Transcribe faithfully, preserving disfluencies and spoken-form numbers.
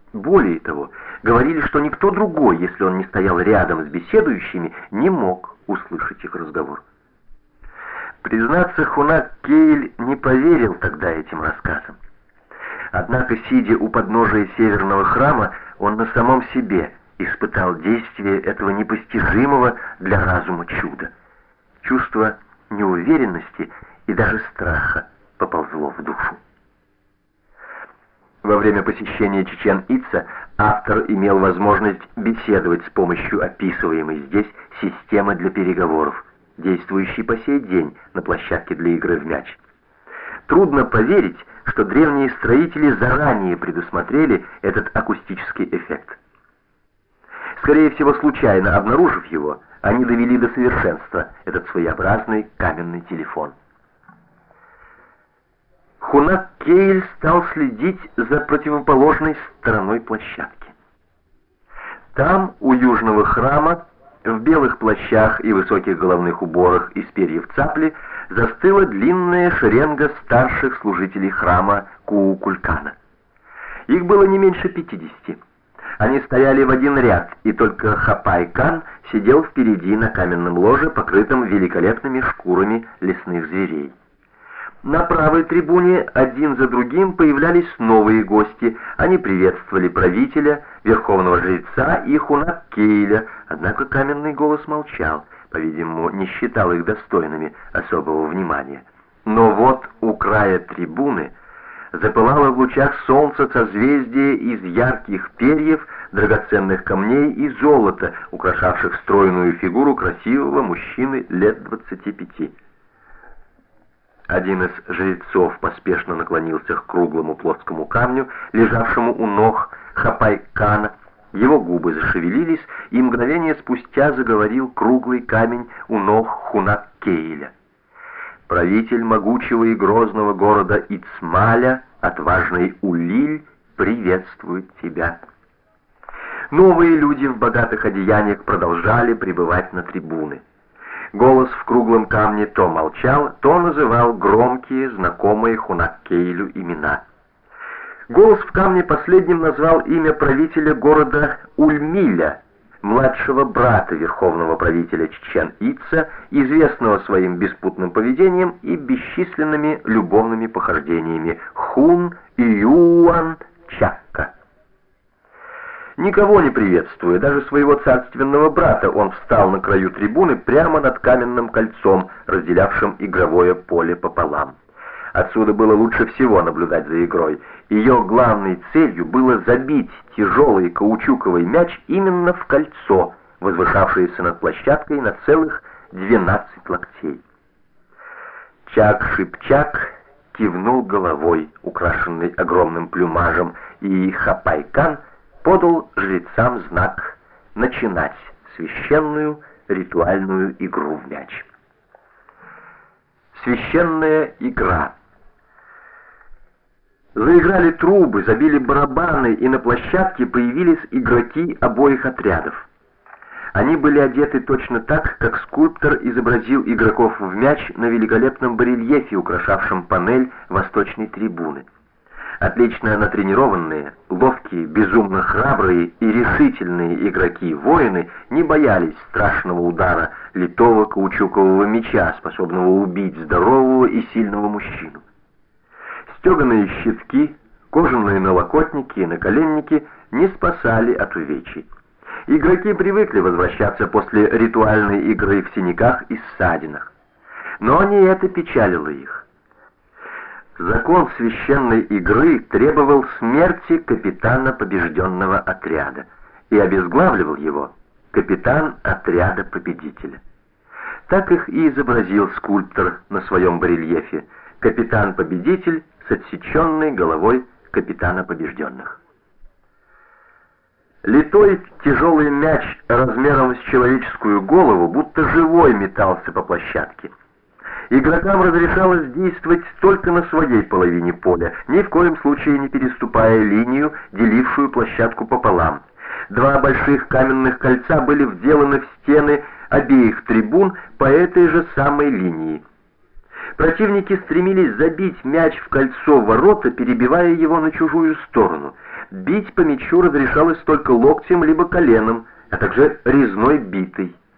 Более того, говорили, что никто другой, если он не стоял рядом с беседующими, не мог услышать их разговор. Признаться, Хунак Кейль не поверил тогда этим рассказам. Однако, сидя у подножия северного храма, он на самом себе испытал действие этого непостижимого для разума чуда. Чувство неуверенности и даже страха поползло в душу. Во время посещения Чичен-Ица автор имел возможность беседовать с помощью описываемой здесь системы для переговоров, действующей по сей день на площадке для игры в мяч. Трудно поверить, что древние строители заранее предусмотрели этот акустический эффект. Скорее всего, случайно обнаружив его, они довели до совершенства этот своеобразный каменный телефон. Хунак Кейль стал следить за противоположной стороной площадки. Там, у южного храма, в белых плащах и высоких головных уборах из перьев цапли, застыла длинная шеренга старших служителей храма Куукулькана. Их было не меньше пятидесяти. Они стояли в один ряд, и только Хапай-кан сидел впереди на каменном ложе, покрытом великолепными шкурами лесных зверей. На правой трибуне один за другим появлялись новые гости. Они приветствовали правителя, верховного жреца и Хунак Кейля, однако каменный голос молчал, по-видимому, не считал их достойными особого внимания. Но вот у края трибуны запылало в лучах солнца созвездие из ярких перьев, драгоценных камней и золота, украшавших стройную фигуру красивого мужчины лет двадцати пяти. Один из жрецов поспешно наклонился к круглому плоскому камню, лежавшему у ног Хапай-кана. Его губы зашевелились, и мгновение спустя заговорил круглый камень у ног Хунак Кейля. Правитель могучего и грозного города Ицмаля, отважный Улиль, приветствует тебя. Новые люди в богатых одеяниях продолжали пребывать на трибуны. Голос в круглом камне то молчал, то называл громкие, знакомые Хунак Кейлю имена. Голос в камне последним назвал имя правителя города Ульмиля, младшего брата верховного правителя Чичен-Ица, известного своим беспутным поведением и бесчисленными любовными похождениями, Хун Июан Чакка. Никого не приветствуя, даже своего царственного брата, он встал на краю трибуны прямо над каменным кольцом, разделявшим игровое поле пополам. Отсюда было лучше всего наблюдать за игрой. Ее главной целью было забить тяжелый каучуковый мяч именно в кольцо, возвышавшееся над площадкой на целых двенадцать локтей. Чак-Шипчак кивнул головой, украшенной огромным плюмажем, и Хапай-кан подал жрецам знак начинать священную ритуальную игру в мяч. Священная игра. Заиграли трубы, забили барабаны, и на площадке появились игроки обоих отрядов. Они были одеты точно так, как скульптор изобразил игроков в мяч на великолепном барельефе, украшавшем панель восточной трибуны. Отлично натренированные, ловкие, безумно храбрые и решительные игроки-воины не боялись страшного удара литого каучукового мяча, способного убить здорового и сильного мужчину. Стеганые щитки, кожаные налокотники и наколенники не спасали от увечий. Игроки привыкли возвращаться после ритуальной игры в синяках и ссадинах. Но не это печалило их. Закон священной игры требовал смерти капитана побежденного отряда и обезглавливал его капитан отряда победителя. Так их и изобразил скульптор на своем барельефе: капитан-победитель с отсеченной головой капитана побежденных. Литой тяжелый мяч размером с человеческую голову будто живой метался по площадке. Игрокам разрешалось действовать только на своей половине поля, ни в коем случае не переступая линию, делившую площадку пополам. Два больших каменных кольца были вделаны в стены обеих трибун по этой же самой линии. Противники стремились забить мяч в кольцо ворота, перебивая его на чужую сторону. Бить по мячу разрешалось только локтем либо коленом, а также резной битой.